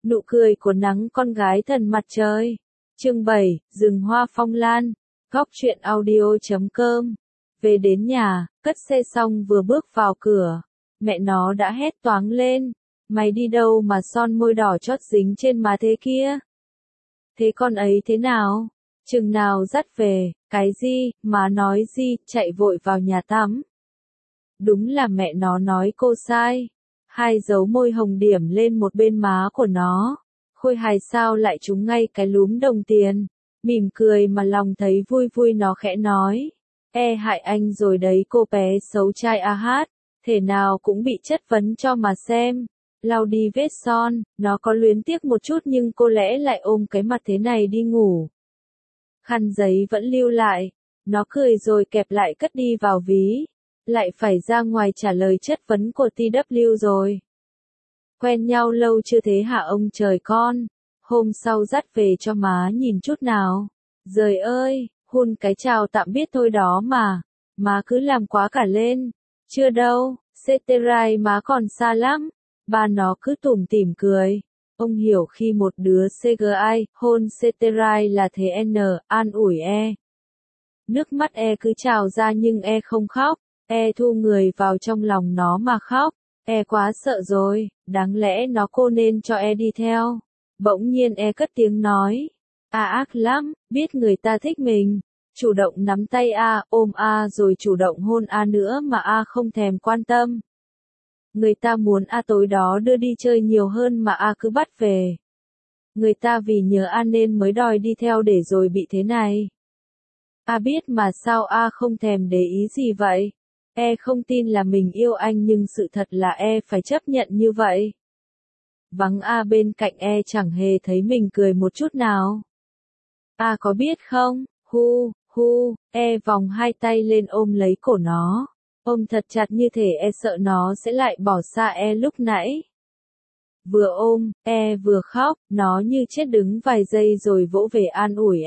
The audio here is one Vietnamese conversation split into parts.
Nụ cười của nắng con gái thần mặt trời. Chương 7, rừng hoa phong lan. Góc truyện audio.com. Về đến nhà, cất xe xong vừa bước vào cửa, mẹ nó đã hét toáng lên. Mày đi đâu mà son môi đỏ chót dính trên má thế kia? Thế con ấy thế nào? Chừng nào dắt về? Cái gì? Má nói gì? Chạy vội vào nhà tắm. Đúng là mẹ nó nói cô sai. Hai dấu môi hồng điểm lên một bên má của nó. Khôi hài sao lại trúng ngay cái lúm đồng tiền. Mỉm cười mà lòng thấy vui vui, nó khẽ nói. Hại anh rồi đấy cô bé xấu trai a hát. Thể nào cũng bị chất vấn cho mà xem. Lau đi vết son, nó có luyến tiếc một chút nhưng cô lẽ lại ôm cái mặt thế này đi ngủ. Khăn giấy vẫn lưu lại. Nó cười rồi kẹp lại cất đi vào ví. Lại phải ra ngoài trả lời chất vấn của TW rồi. Quen nhau lâu chưa thế hả ông trời con? Hôm sau dắt về cho má nhìn chút nào. Giời ơi, hôn cái chào tạm biết thôi đó mà. Má cứ làm quá cả lên. Chưa đâu, Ceterai má còn xa lắm. Ba nó cứ tủm tỉm cười. Ông hiểu khi một đứa CGI hôn Ceterai là thế an ủi Nước mắt cứ trào ra nhưng không khóc. Thu người vào trong lòng nó mà khóc. Quá sợ rồi, đáng lẽ nó cô nên cho đi theo. Bỗng nhiên cất tiếng nói. Ác lắm, biết người ta thích mình. Chủ động nắm tay ôm rồi chủ động hôn nữa mà không thèm quan tâm. Người ta muốn tối đó đưa đi chơi nhiều hơn mà cứ bắt về. Người ta vì nhớ nên mới đòi đi theo để rồi bị thế này. Biết mà sao không thèm để ý gì vậy? Không tin là mình yêu anh nhưng sự thật là phải chấp nhận như vậy. Vắng bên cạnh chẳng hề thấy mình cười một chút nào. Có biết không? Hu, vòng hai tay lên ôm lấy cổ nó. Ôm thật chặt như thể sợ nó sẽ lại bỏ xa lúc nãy. Vừa ôm, vừa khóc, nó như chết đứng vài giây rồi vỗ về an ủi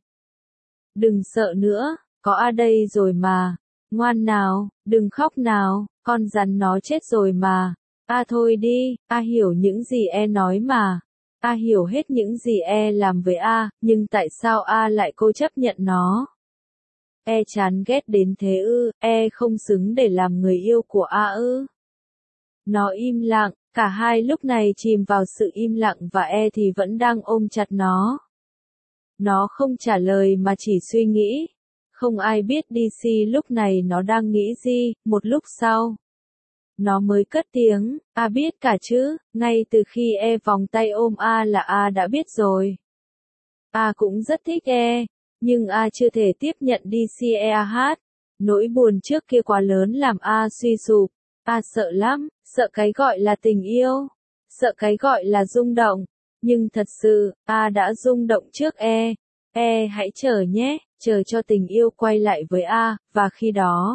Đừng sợ nữa, có đây rồi mà. Ngoan nào, đừng khóc nào, con rắn nó chết rồi mà. Thôi đi, hiểu những gì nói mà. Hiểu hết những gì làm với nhưng tại sao lại cố chấp nhận nó? Chán ghét đến thế ư? Không xứng để làm người yêu của ư? Nó im lặng, cả hai lúc này chìm vào sự im lặng và thì vẫn đang ôm chặt nó. Nó không trả lời mà chỉ suy nghĩ. Không ai biết DC lúc này nó đang nghĩ gì. Một lúc sau, nó mới cất tiếng. Biết cả chứ, ngay từ khi vòng tay ôm là đã biết rồi. Cũng rất thích nhưng chưa thể tiếp nhận DC hát. Nỗi buồn trước kia quá lớn làm suy sụp. Sợ lắm, sợ cái gọi là tình yêu, sợ cái gọi là rung động. Nhưng thật sự, đã rung động trước hãy chờ nhé, chờ cho tình yêu quay lại với và khi đó,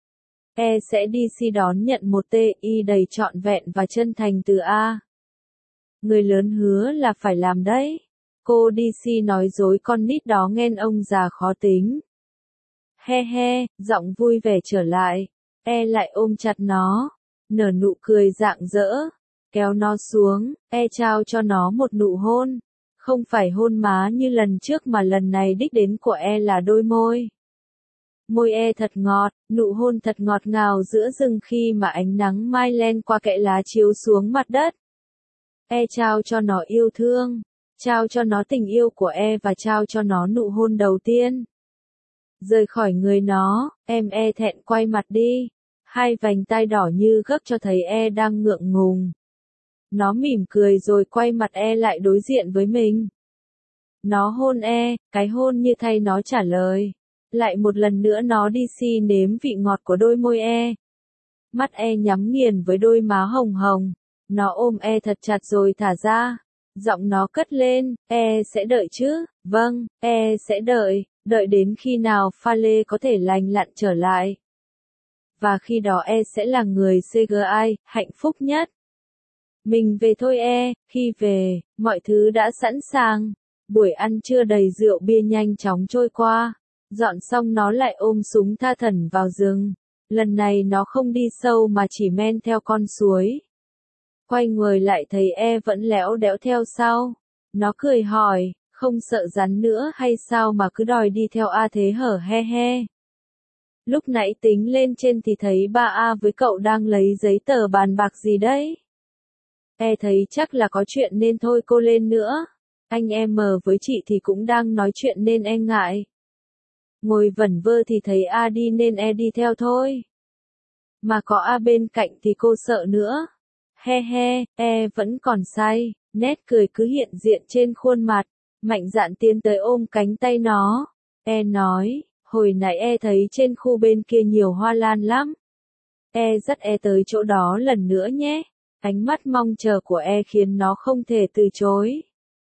sẽ DC đón nhận một TI đầy trọn vẹn và chân thành từ Người lớn hứa là phải làm đấy. Cô DC nói dối con nít đó nghe ông già khó tính. He, giọng vui vẻ trở lại. Lại ôm chặt nó, nở nụ cười rạng rỡ, kéo nó xuống, trao cho nó một nụ hôn. Không phải hôn má như lần trước mà lần này đích đến của là đôi môi. Môi thật ngọt, nụ hôn thật ngọt ngào giữa rừng khi mà ánh nắng mai len qua kẽ lá chiếu xuống mặt đất. Trao cho nó yêu thương, trao cho nó tình yêu của và trao cho nó nụ hôn đầu tiên. Rời khỏi người nó, em thẹn quay mặt đi. Hai vành tai đỏ như gấc cho thấy đang ngượng ngùng. Nó mỉm cười rồi quay mặt lại đối diện với mình. Nó hôn cái hôn như thay nó trả lời. Lại một lần nữa nó DC nếm vị ngọt của đôi môi Mắt nhắm nghiền với đôi má hồng hồng. Nó ôm thật chặt rồi thả ra. Giọng nó cất lên, sẽ đợi chứ? Vâng, sẽ đợi. Đợi đến khi nào pha lê có thể lành lặn trở lại. Và khi đó sẽ là người CGI, hạnh phúc nhất. Mình về thôi khi về, mọi thứ đã sẵn sàng. Buổi ăn trưa đầy rượu bia nhanh chóng trôi qua. Dọn xong nó lại ôm súng tha thẩn vào rừng. Lần này nó không đi sâu mà chỉ men theo con suối. Quay người lại thấy vẫn léo đẽo theo sau. Nó cười hỏi, không sợ rắn nữa hay sao mà cứ đòi đi theo thế hở he he. Lúc nãy tính lên trên thì thấy ba với cậu đang lấy giấy tờ bàn bạc gì đấy. Thấy chắc là có chuyện nên thôi cô lên nữa. Anh em với chị thì cũng đang nói chuyện nên ngại. Ngồi vẩn vơ thì thấy đi nên đi theo thôi. Mà có bên cạnh thì cô sợ nữa. He he, vẫn còn say, nét cười cứ hiện diện trên khuôn mặt. Mạnh dạn tiến tới ôm cánh tay nó. Nói, hồi nãy thấy trên khu bên kia nhiều hoa lan lắm. Dắt tới chỗ đó lần nữa nhé. Ánh mắt mong chờ của khiến nó không thể từ chối.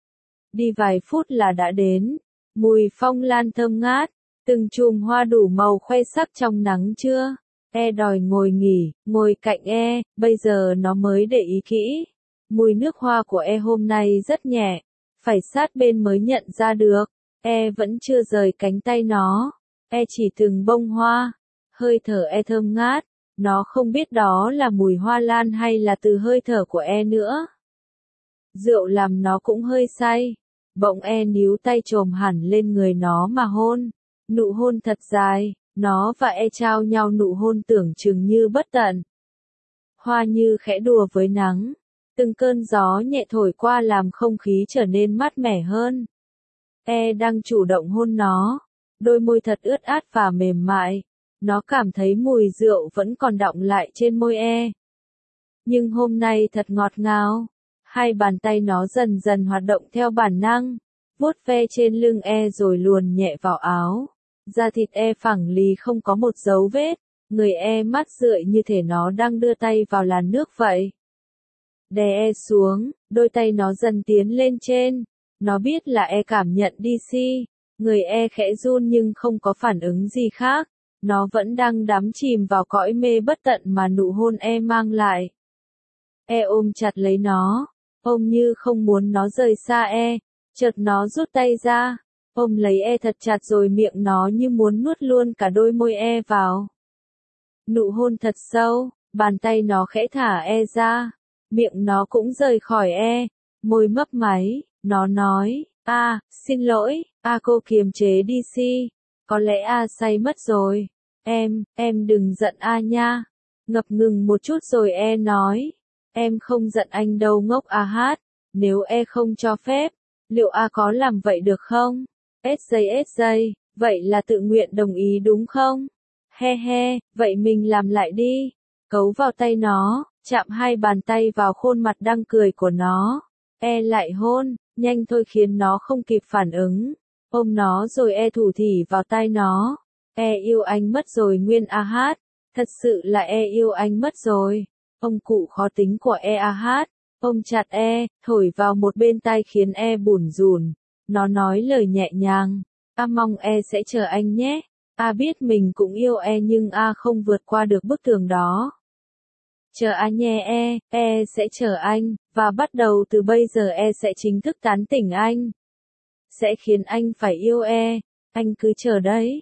Đi vài phút là đã đến. Mùi phong lan thơm ngát. Từng chùm hoa đủ màu khoe sắc trong nắng trưa. Đòi ngồi nghỉ, ngồi cạnh bây giờ nó mới để ý kỹ. Mùi nước hoa của hôm nay rất nhẹ. Phải sát bên mới nhận ra được. Vẫn chưa rời cánh tay nó. Chỉ từng bông hoa. Hơi thở thơm ngát. Nó không biết đó là mùi hoa lan hay là từ hơi thở của nữa. Rượu làm nó cũng hơi say. Bỗng níu tay chồm hẳn lên người nó mà hôn. Nụ hôn thật dài. Nó và trao nhau nụ hôn tưởng chừng như bất tận. Hoa như khẽ đùa với nắng. Từng cơn gió nhẹ thổi qua làm không khí trở nên mát mẻ hơn. Đang chủ động hôn nó. Đôi môi thật ướt át và mềm mại. Nó cảm thấy mùi rượu vẫn còn đọng lại trên môi Nhưng hôm nay thật ngọt ngào. Hai bàn tay nó dần dần hoạt động theo bản năng. Vuốt ve trên lưng rồi luồn nhẹ vào áo. Da thịt phẳng lì không có một dấu vết. Người mát rượi như thể nó đang đưa tay vào làn nước vậy. Đè xuống, đôi tay nó dần tiến lên trên. Nó biết là cảm nhận DC. Người khẽ run nhưng không có phản ứng gì khác. Nó vẫn đang đắm chìm vào cõi mê bất tận mà nụ hôn mang lại. Ôm chặt lấy nó. Ôm như không muốn nó rời xa Chợt nó rút tay ra. Ôm lấy thật chặt rồi miệng nó như muốn nuốt luôn cả đôi môi vào. Nụ hôn thật sâu, bàn tay nó khẽ thả ra. Miệng nó cũng rời khỏi môi mấp máy, nó nói, xin lỗi, cô kiềm chế đi si. Có lẽ say mất rồi. Em đừng giận nha. Ngập ngừng một chút rồi nói. Em không giận anh đâu ngốc hát. Nếu không cho phép, liệu có làm vậy được không? SJ, vậy là tự nguyện đồng ý đúng không? He he, vậy mình làm lại đi. Cấu vào tay nó, chạm hai bàn tay vào khuôn mặt đang cười của nó. Lại hôn, nhanh thôi khiến nó không kịp phản ứng. Ôm nó rồi thủ thỉ vào tai nó. Yêu anh mất rồi nguyên hát. Thật sự là yêu anh mất rồi. Ông cụ khó tính của hát. Ôm chặt thổi vào một bên tai khiến bủn rủn. Nó nói lời nhẹ nhàng. Mong sẽ chờ anh nhé. Biết mình cũng yêu nhưng không vượt qua được bức tường đó. Chờ nhé sẽ chờ anh, và bắt đầu từ bây giờ sẽ chính thức tán tỉnh anh. Sẽ khiến anh phải yêu anh cứ chờ đấy.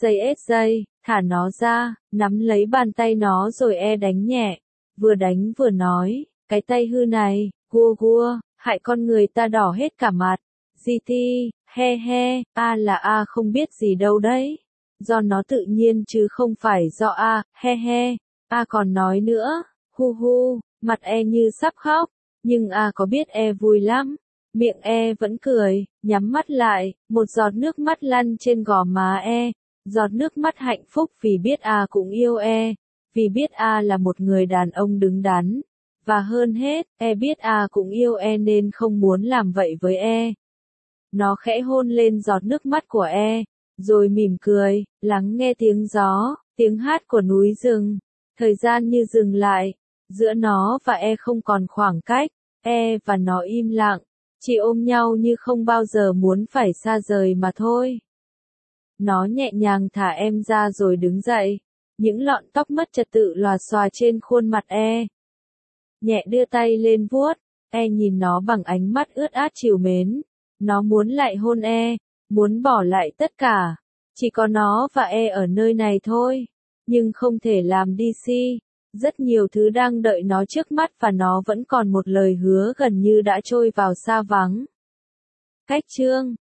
SJ, thả nó ra, nắm lấy bàn tay nó rồi đánh nhẹ. Vừa đánh vừa nói, cái tay hư này, gua, hại con người ta đỏ hết cả mặt. GT, he he, là không biết gì đâu đấy. Do nó tự nhiên chứ không phải do he he. Còn nói nữa, hu, mặt như sắp khóc, nhưng có biết vui lắm. Miệng vẫn cười, nhắm mắt lại, một giọt nước mắt lăn trên gò má giọt nước mắt hạnh phúc vì biết cũng yêu vì biết là một người đàn ông đứng đắn. Và hơn hết, biết cũng yêu nên không muốn làm vậy với Nó khẽ hôn lên giọt nước mắt của rồi mỉm cười, lắng nghe tiếng gió, tiếng hát của núi rừng. Thời gian như dừng lại, giữa nó và không còn khoảng cách, và nó im lặng, chỉ ôm nhau như không bao giờ muốn phải xa rời mà thôi. Nó nhẹ nhàng thả ra rồi đứng dậy, những lọn tóc mất trật tự lòa xòa trên khuôn mặt Nhẹ đưa tay lên vuốt, nhìn nó bằng ánh mắt ướt át trìu mến. Nó muốn lại hôn muốn bỏ lại tất cả. Chỉ có nó và ở nơi này thôi. Nhưng không thể làm DC. Rất nhiều thứ đang đợi nó trước mắt và nó vẫn còn một lời hứa gần như đã trôi vào sa vắng. Cách chương